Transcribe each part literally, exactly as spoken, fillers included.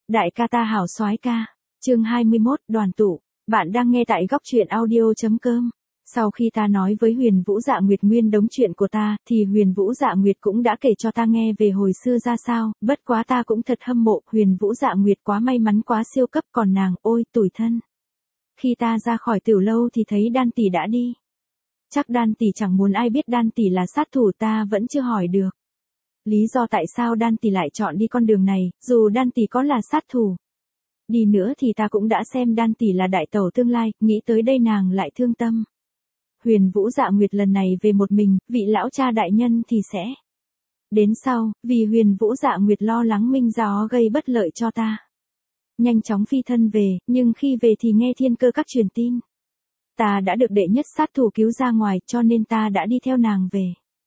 Đại ca ta hảo soái ca. Chương hai mươi mốt, đoàn tụ. Bạn đang nghe tại góc truyện audio.com. Sau khi ta nói với Huyền Vũ Dạ Nguyệt nguyên đống chuyện của ta, thì Huyền Vũ Dạ Nguyệt cũng đã kể cho ta nghe về hồi xưa ra sao, bất quá ta cũng thật hâm mộ, Huyền Vũ Dạ Nguyệt quá may mắn quá siêu cấp, còn nàng, ôi, tủi thân. Khi ta ra khỏi tiểu lâu thì thấy Đan tỷ đã đi. Chắc Đan tỷ chẳng muốn ai biết Đan tỷ là sát thủ, ta vẫn chưa hỏi được. Lý do tại sao Đan tỷ lại chọn đi con đường này, dù Đan tỷ có là sát thủ đi nữa thì ta cũng đã xem Đan tỷ là đại tẩu tương lai, nghĩ tới đây nàng lại thương tâm. Huyền Vũ Dạ Nguyệt lần này về một mình, vị lão cha đại nhân thì sẽ đến sau, vì Huyền Vũ Dạ Nguyệt lo lắng Minh Gió gây bất lợi cho ta. Nhanh chóng phi thân về, nhưng khi về thì nghe thiên cơ các truyền tin. Ta đã được đệ nhất sát thủ cứu ra ngoài, cho nên ta đã đi theo nàng về.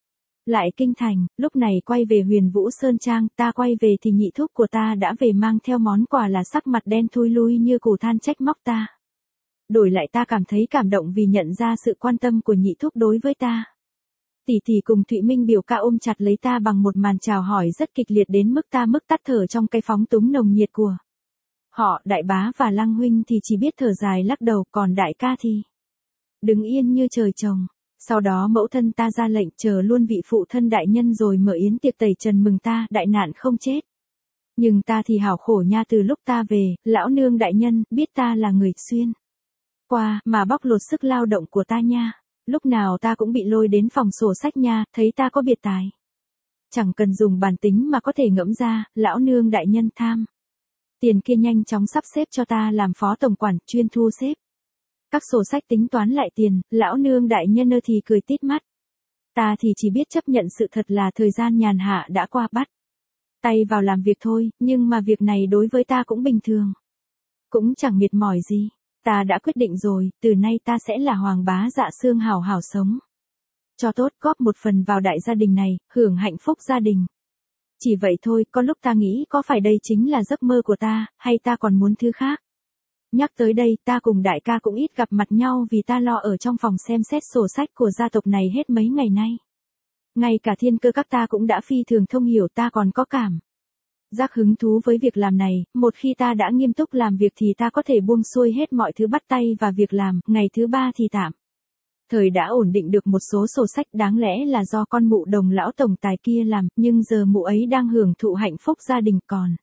Lại kinh thành, lúc này quay về Huyền Vũ Sơn Trang, ta quay về thì nhị thúc của ta đã về mang theo món quà là sắc mặt đen thui lui như củ than trách móc ta. Đổi lại ta cảm thấy cảm động vì nhận ra sự quan tâm của nhị thúc đối với ta. Tỷ tỷ cùng Thụy Minh biểu ca ôm chặt lấy ta bằng một màn chào hỏi rất kịch liệt đến mức ta mức tắt thở trong cái phóng túng nồng nhiệt của họ. Đại bá và Lăng huynh thì chỉ biết thở dài lắc đầu, còn đại ca thì đứng yên như trời trồng. Sau đó mẫu thân ta ra lệnh chờ luôn vị phụ thân đại nhân rồi mở yến tiệc tẩy trần mừng ta, đại nạn không chết. Nhưng ta thì hảo khổ nha, từ lúc ta về, lão nương đại nhân biết ta là người xuyên qua mà bóc lột sức lao động của ta nha. Lúc nào ta cũng bị lôi đến phòng sổ sách nha, thấy ta có biệt tài chẳng cần dùng bản tính mà có thể ngẫm ra, lão nương đại nhân tham tiền kia nhanh chóng sắp xếp cho ta làm phó tổng quản, chuyên thu xếp các sổ sách tính toán lại tiền, lão nương đại nhân ơ thì cười tít mắt. Ta thì chỉ biết chấp nhận sự thật là thời gian nhàn hạ đã qua, bắt tay vào làm việc thôi, nhưng mà việc này đối với ta cũng bình thường. Cũng chẳng mệt mỏi gì. Ta đã quyết định rồi, từ nay ta sẽ là Hoàng bá Dạ Xương hảo hảo sống cho tốt, góp một phần vào đại gia đình này, hưởng hạnh phúc gia đình. Chỉ vậy thôi, có lúc ta nghĩ có phải đây chính là giấc mơ của ta, hay ta còn muốn thứ khác. Nhắc tới đây, ta cùng đại ca cũng ít gặp mặt nhau vì ta lo ở trong phòng xem xét sổ sách của gia tộc này hết mấy ngày nay. Ngay cả thiên cơ các ta cũng đã phi thường thông hiểu, ta còn có cảm giác hứng thú với việc làm này, một khi ta đã nghiêm túc làm việc thì ta có thể buông xuôi hết mọi thứ bắt tay và việc làm, ngày thứ ba thì tạm thời đã ổn định được một số sổ sách, đáng lẽ là do con mụ Đồng lão tổng tài kia làm, nhưng giờ mụ ấy đang hưởng thụ hạnh phúc gia đình, còn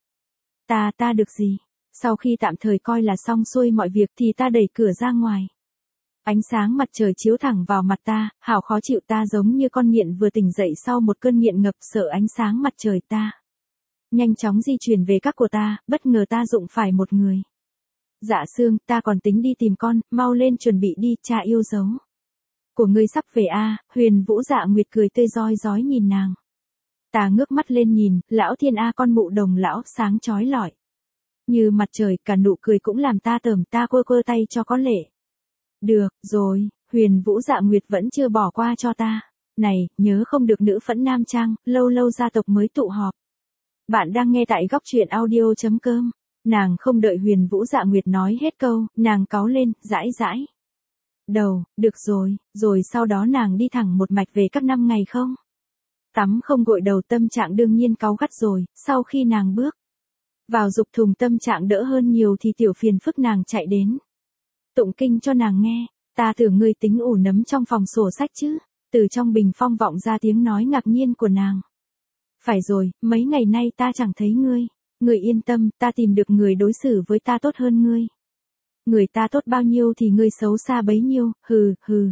ta ta được gì? Sau khi tạm thời coi là xong xuôi mọi việc thì ta đẩy cửa ra ngoài. Ánh sáng mặt trời chiếu thẳng vào mặt ta, hảo khó chịu, ta giống như con nghiện vừa tỉnh dậy sau một cơn nghiện ngập, sợ ánh sáng mặt trời. Ta nhanh chóng di chuyển về các của ta, bất ngờ ta đụng phải một người. Dạ Xương, ta còn tính đi tìm con, mau lên chuẩn bị đi, cha yêu dấu của ngươi sắp về a. À. Huyền Vũ Dạ Nguyệt cười tươi rói rói nhìn nàng. Ta ngước mắt lên nhìn, lão thiên a, con mụ Đồng lão sáng chói lọi như mặt trời, cả nụ cười cũng làm ta tởm, ta quơ quơ tay cho có lệ. Được rồi, Huyền Vũ Dạ Nguyệt vẫn chưa bỏ qua cho ta. Này, nhớ không được nữ phẫn nam trang, lâu lâu gia tộc mới tụ họp. Bạn đang nghe tại góc truyện audio.com. Nàng không đợi Huyền Vũ Dạ Nguyệt nói hết câu, nàng cáu lên, dãi dãi đầu, được rồi, rồi sau đó nàng đi thẳng một mạch về các năm ngày không tắm không gội đầu, tâm trạng đương nhiên cáu gắt rồi. Sau khi nàng bước vào dục thùng, tâm trạng đỡ hơn nhiều thì tiểu phiền phức nàng chạy đến tụng kinh cho nàng nghe. Ta tưởng ngươi tính ủ nấm trong phòng sổ sách chứ. Từ trong bình phong vọng ra tiếng nói ngạc nhiên của nàng. Phải rồi, mấy ngày nay ta chẳng thấy ngươi. Ngươi yên tâm, ta tìm được người đối xử với ta tốt hơn ngươi. Người ta tốt bao nhiêu thì ngươi xấu xa bấy nhiêu, hừ, hừ.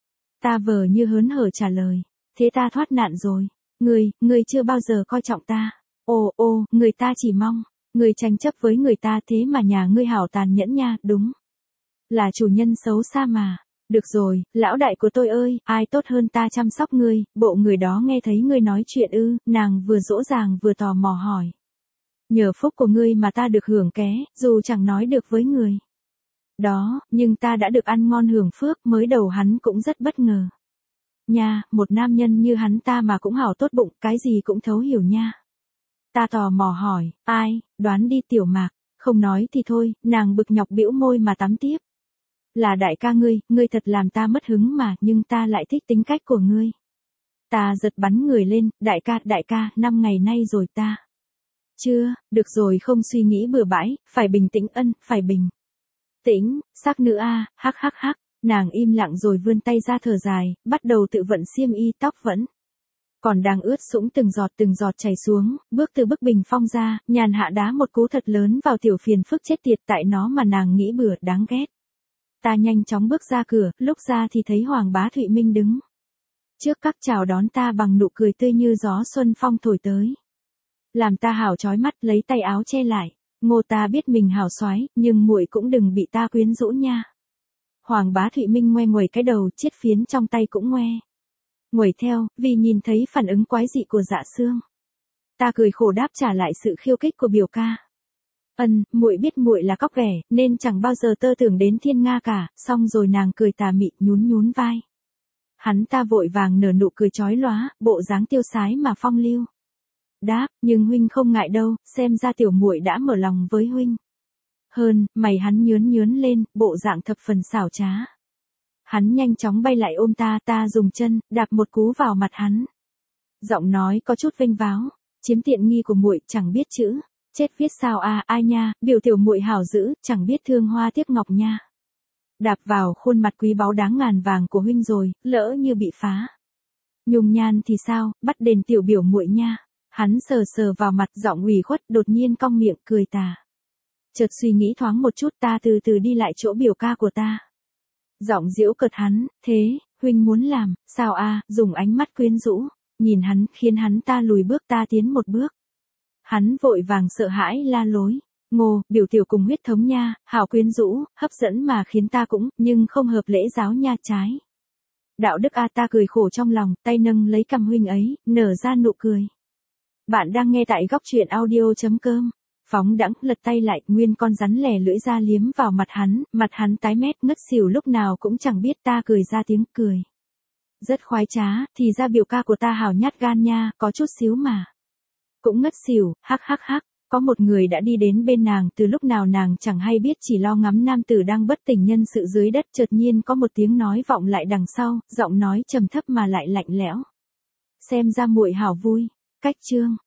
Ta vờ như hớn hở trả lời. Thế ta thoát nạn rồi. Ngươi, ngươi chưa bao giờ coi trọng ta. Ồ, ô, người ta chỉ mong ngươi tranh chấp với người ta, thế mà nhà ngươi hảo tàn nhẫn nha, đúng là chủ nhân xấu xa mà. Được rồi, lão đại của tôi ơi, ai tốt hơn ta chăm sóc ngươi? Bộ người đó nghe thấy ngươi nói chuyện ư? Nàng vừa dỗ dàng vừa tò mò hỏi. Nhờ phúc của ngươi mà ta được hưởng ké, dù chẳng nói được với người đó, nhưng ta đã được ăn ngon hưởng phước. Mới đầu hắn cũng rất bất ngờ nha, một nam nhân như hắn ta mà cũng hảo tốt bụng, cái gì cũng thấu hiểu nha. Ta tò mò hỏi, ai? Đoán đi Tiểu Mạc. Không nói thì thôi, nàng bực nhọc bĩu môi mà tắm tiếp. Là đại ca ngươi, ngươi thật làm ta mất hứng mà, nhưng ta lại thích tính cách của ngươi. Ta giật bắn người lên, đại ca, đại ca, năm ngày nay rồi ta Chưa, được rồi không suy nghĩ bừa bãi, phải bình tĩnh ân, phải bình tĩnh, sắc nữ a, hắc hắc hắc, nàng im lặng rồi vươn tay ra thở dài, bắt đầu tự vận xiêm y tóc vẫn còn đang ướt sũng từng giọt từng giọt chảy xuống, bước từ bức bình phong ra, nhàn hạ đá một cú thật lớn vào tiểu phiền phức chết tiệt tại nó mà nàng nghĩ bừa đáng ghét. Ta nhanh chóng bước ra cửa, lúc ra thì thấy Hoàng Bá Thụy Minh đứng trước các chào đón ta bằng nụ cười tươi như gió xuân phong thổi tới. Làm ta hảo chói mắt lấy tay áo che lại, Ngô ta biết mình hảo soái, nhưng muội cũng đừng bị ta quyến rũ nha. Hoàng Bá Thụy Minh ngoe nguẩy cái đầu, chiếc phiến trong tay cũng ngoe nguẩy theo, vì nhìn thấy phản ứng quái dị của Dạ Sương. Ta cười khổ đáp trả lại sự khiêu khích của biểu ca. Ân, muội biết muội là cóc ghẻ, nên chẳng bao giờ tơ tưởng đến thiên nga cả, xong rồi nàng cười tà mị nhún nhún vai. Hắn ta vội vàng nở nụ cười chói lóa, bộ dáng tiêu sái mà phong lưu. Đáp, nhưng huynh không ngại đâu, xem ra tiểu muội đã mở lòng với huynh. Hơn, mày hắn nhướn nhướn lên, bộ dạng thập phần xảo trá. Hắn nhanh chóng bay lại ôm ta, ta dùng chân đạp một cú vào mặt hắn. Giọng nói có chút vênh váo, chiếm tiện nghi của muội, chẳng biết chữ, chết viết sao a, à, ai nha, biểu tiểu muội hảo dữ, chẳng biết thương hoa tiếc ngọc nha. Đạp vào khuôn mặt quý báu đáng ngàn vàng của huynh rồi, lỡ như bị phá nhung nhan thì sao, bắt đền tiểu biểu muội nha. Hắn sờ sờ vào mặt, giọng ủy khuất, đột nhiên cong miệng cười tà. Chợt suy nghĩ thoáng một chút, ta từ từ đi lại chỗ biểu ca của ta. Giọng giễu cợt hắn, thế, huynh muốn làm, sao a, dùng ánh mắt quyến rũ, nhìn hắn, khiến hắn ta lùi bước, ta tiến một bước. Hắn vội vàng sợ hãi la lối, Ngô, biểu tiểu cùng huyết thống nha, hảo quyến rũ, hấp dẫn mà khiến ta cũng, nhưng không hợp lễ giáo nha trái. Đạo đức a, ta cười khổ trong lòng, tay nâng lấy cằm huynh ấy, nở ra nụ cười. Bạn đang nghe tại góc truyện audio.com. Phóng đãng, lật tay lại, nguyên con rắn lẻ lưỡi ra liếm vào mặt hắn, mặt hắn tái mét ngất xỉu lúc nào cũng chẳng biết, ta cười ra tiếng cười. Rất khoái trá, thì ra biểu ca của ta hảo nhát gan nha, có chút xíu mà. Cũng ngất xỉu, hắc hắc hắc, có một người đã đi đến bên nàng, từ lúc nào nàng chẳng hay biết, chỉ lo ngắm nam tử đang bất tỉnh nhân sự dưới đất, chợt nhiên có một tiếng nói vọng lại đằng sau, giọng nói trầm thấp mà lại lạnh lẽo. Xem ra muội hảo vui. Cách chương